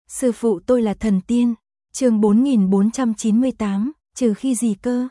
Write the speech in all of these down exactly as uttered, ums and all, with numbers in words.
Sư phụ tôi là thần tiên. Chương bốn nghìn bốn trăm chín mươi tám, trừ khi gì cơ?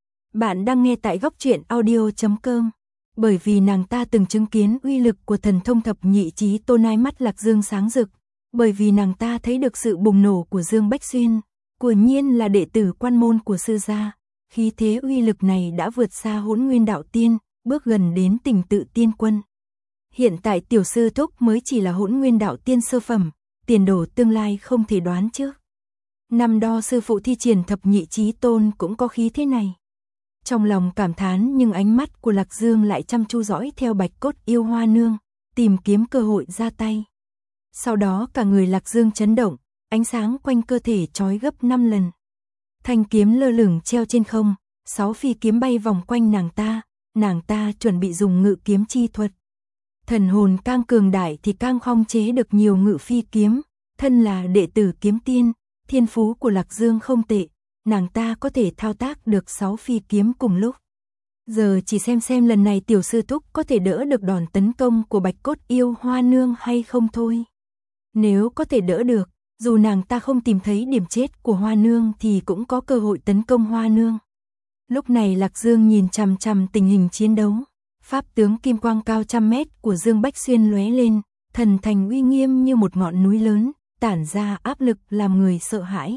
Bạn đang nghe tại góc truyện audio chấm com. Bởi vì nàng ta từng chứng kiến uy lực của thần thông thập nhị chí tôn, ai mắt Lạc Dương sáng rực. Bởi vì nàng ta thấy được sự bùng nổ của Dương Bách Xuyên, quả nhiên là đệ tử quan môn của sư gia. Khí thế uy lực này đã vượt xa Hỗn Nguyên Đạo Tiên, bước gần đến Tình Tự Tiên Quân. Hiện tại tiểu sư thúc mới chỉ là Hỗn Nguyên Đạo Tiên sơ phẩm, tiền đồ tương lai không thể đoán trước. Năm đó sư phụ thi triển thập nhị chí tôn cũng có khí thế này. Trong lòng cảm thán, nhưng ánh mắt của Lạc Dương lại chăm chú dõi theo Bạch Cốt Yêu Hoa Nương, tìm kiếm cơ hội ra tay. Sau đó cả người Lạc Dương chấn động, ánh sáng quanh cơ thể chói gấp năm lần. Thanh kiếm lơ lửng treo trên không, sáu phi kiếm bay vòng quanh nàng ta, nàng ta chuẩn bị dùng ngự kiếm chi thuật. Thần hồn càng cường đại thì càng khống chế được nhiều ngự phi kiếm, thân là đệ tử kiếm tiên, thiên phú của Lạc Dương không tệ, nàng ta có thể thao tác được sáu phi kiếm cùng lúc. Giờ chỉ xem xem lần này tiểu sư thúc có thể đỡ được đòn tấn công của Bạch Cốt Yêu Hoa Nương hay không thôi. Nếu có thể đỡ được, dù nàng ta không tìm thấy điểm chết của Hoa Nương thì cũng có cơ hội tấn công Hoa Nương. Lúc này Lạc Dương nhìn chằm chằm tình hình chiến đấu, pháp tướng kim quang cao trăm mét của Dương Bách Xuyên lóe lên, thần thành uy nghiêm như một ngọn núi lớn, tản ra áp lực làm người sợ hãi.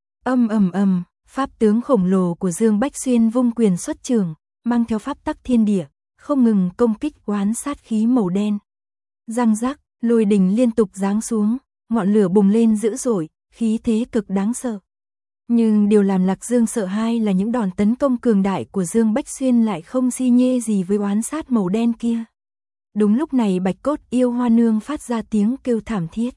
Ầm ầm ầm, pháp tướng khổng lồ của Dương Bách Xuyên vung quyền xuất trường, mang theo pháp tắc thiên địa, không ngừng công kích oán sát khí màu đen. Răng rắc, lôi đình liên tục giáng xuống, ngọn lửa bùng lên dữ dội, khí thế cực đáng sợ. Nhưng điều làm Lạc Dương sợ hãi là những đòn tấn công cường đại của Dương Bách Xuyên lại không si nhê gì với oán sát màu đen kia. Đúng lúc này Bạch Cốt Yêu Hoa Nương phát ra tiếng kêu thảm thiết.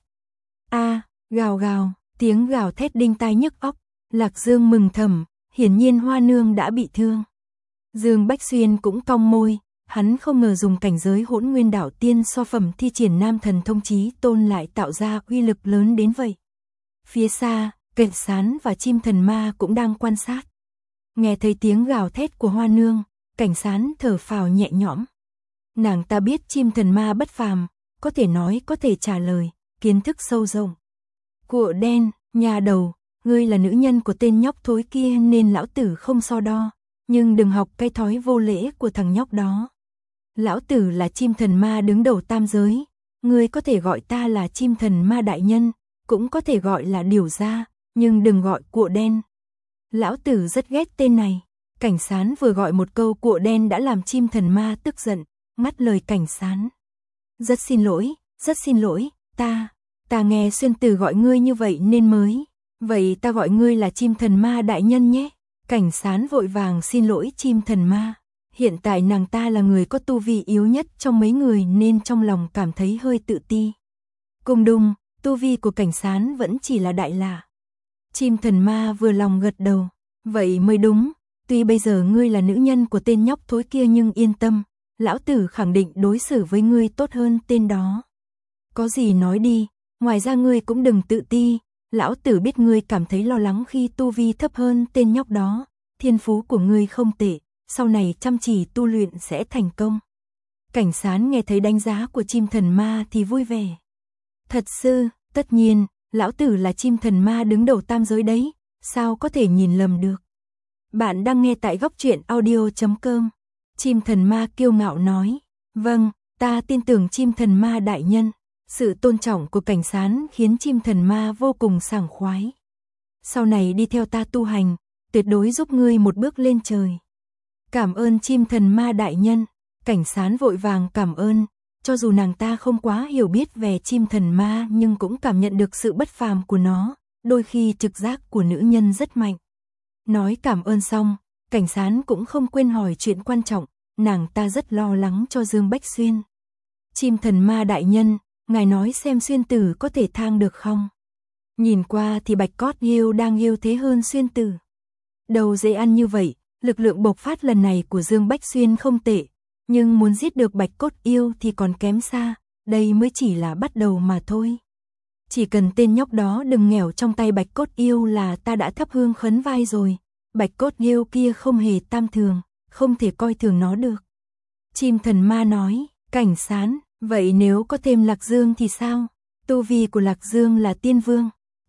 A, gào gào, tiếng gào thét đinh tai nhức óc. Lạc Dương mừng thầm, hiển nhiên Hoa Nương đã bị thương. Dương Bách Xuyên cũng cong môi, hắn không ngờ dùng cảnh giới Hỗn Nguyên Đạo Tiên so phẩm thi triển Nam Thần Thông Chí Tôn lại tạo ra uy lực lớn đến vậy. Phía xa, Kệt Sán và Chim Thần Ma cũng đang quan sát. Nghe thấy tiếng gào thét của Hoa Nương, Cảnh Sán thở phào nhẹ nhõm. Nàng ta biết Chim Thần Ma bất phàm, có thể nói có thể trả lời, kiến thức sâu rộng. Cụa đen, nhà đầu, ngươi là nữ nhân của tên nhóc thối kia nên lão tử không so đo, nhưng đừng học cái thói vô lễ của thằng nhóc đó. Lão tử là Chim Thần Ma đứng đầu tam giới, ngươi có thể gọi ta là Chim Thần Ma đại nhân, cũng có thể gọi là Điểu gia, nhưng đừng gọi cụa đen. Lão tử rất ghét tên này. Cảnh Sán vừa gọi một câu cụa đen đã làm Chim Thần Ma tức giận, ngắt lời Cảnh Sán. Rất xin lỗi, rất xin lỗi, ta, ta nghe Xuyên Tử gọi ngươi như vậy nên mới. Vậy ta gọi ngươi là Chim Thần Ma đại nhân nhé. Cảnh Sán vội vàng xin lỗi Chim Thần Ma. Hiện tại nàng ta là người có tu vi yếu nhất trong mấy người nên trong lòng cảm thấy hơi tự ti. Cùng đùng, tu vi của Cảnh Sán vẫn chỉ là đại lạ. Chim Thần Ma vừa lòng gật đầu. Vậy mới đúng, tuy bây giờ ngươi là nữ nhân của tên nhóc thối kia nhưng yên tâm, lão tử khẳng định đối xử với ngươi tốt hơn tên đó. Có gì nói đi, ngoài ra ngươi cũng đừng tự ti, lão tử biết ngươi cảm thấy lo lắng khi tu vi thấp hơn tên nhóc đó, thiên phú của ngươi không tệ, sau này chăm chỉ tu luyện sẽ thành công. Cảnh Sán nghe thấy đánh giá của Chim Thần Ma thì vui vẻ. Thật sự, tất nhiên, lão tử là Chim Thần Ma đứng đầu tam giới đấy, sao có thể nhìn lầm được. Bạn đang nghe tại góc truyện audio chấm com. Chim Thần Ma kiêu ngạo nói, vâng, ta tin tưởng Chim Thần Ma đại nhân. Sự tôn trọng của Cảnh Sán khiến Chim Thần Ma vô cùng sảng khoái. Sau này đi theo ta tu hành, tuyệt đối giúp ngươi một bước lên trời. Cảm ơn Chim Thần Ma đại nhân. Cảnh Sán vội vàng cảm ơn, cho dù nàng ta không quá hiểu biết về Chim Thần Ma nhưng cũng cảm nhận được sự bất phàm của nó, đôi khi trực giác của nữ nhân rất mạnh. Nói cảm ơn xong, Cảnh Sán cũng không quên hỏi chuyện quan trọng, nàng ta rất lo lắng cho Dương Bách Xuyên. Chim Thần Ma đại nhân, ngài nói xem Xuyên Tử có thể thang được không? Nhìn qua thì Bạch Cốt Yêu đang yêu thế hơn Xuyên Tử. Đầu dễ ăn như vậy, lực lượng bộc phát lần này của Dương Bách Xuyên không tệ, nhưng muốn giết được Bạch Cốt Yêu thì còn kém xa, đây mới chỉ là bắt đầu mà thôi. Chỉ cần tên nhóc đó đừng nghèo trong tay Bạch Cốt Yêu là ta đã thắp hương khấn vai rồi. Bạch Cốt Yêu kia không hề tam thường, không thể coi thường nó được. Chim Thần Ma nói, Cảnh Sán, vậy nếu có thêm Lạc Dương thì sao? Tu vi của Lạc Dương là tiên vương,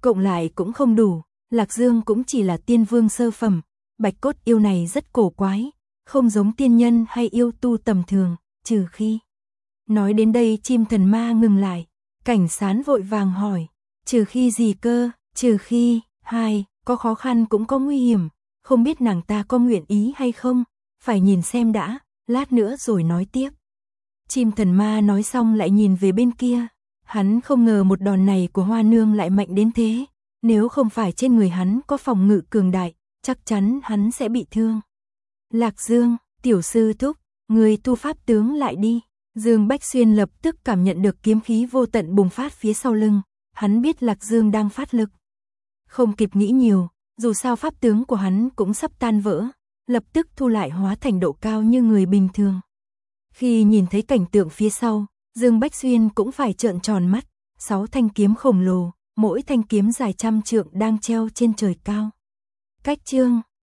cộng lại cũng không đủ, Lạc Dương cũng chỉ là tiên vương sơ phẩm, bạch cốt yêu này rất cổ quái, không giống tiên nhân hay yêu tu tầm thường, trừ khi. Nói đến đây chim thần ma ngừng lại, Cảnh Sán vội vàng hỏi, trừ khi gì cơ, trừ khi, hai, có khó khăn cũng có nguy hiểm, không biết nàng ta có nguyện ý hay không, phải nhìn xem đã, lát nữa rồi nói tiếp. Chim thần ma nói xong lại nhìn về bên kia, hắn không ngờ một đòn này của Hoa Nương lại mạnh đến thế, nếu không phải trên người hắn có phòng ngự cường đại, chắc chắn hắn sẽ bị thương. Lạc Dương, tiểu sư thúc, người tu pháp tướng lại đi. Dương Bách Xuyên lập tức cảm nhận được kiếm khí vô tận bùng phát phía sau lưng, hắn biết Lạc Dương đang phát lực. Không kịp nghĩ nhiều, dù sao pháp tướng của hắn cũng sắp tan vỡ, lập tức thu lại hóa thành độ cao như người bình thường. Khi nhìn thấy cảnh tượng phía sau, Dương Bách Xuyên cũng phải trợn tròn mắt, sáu thanh kiếm khổng lồ, mỗi thanh kiếm dài trăm trượng đang treo trên trời cao. Cách chương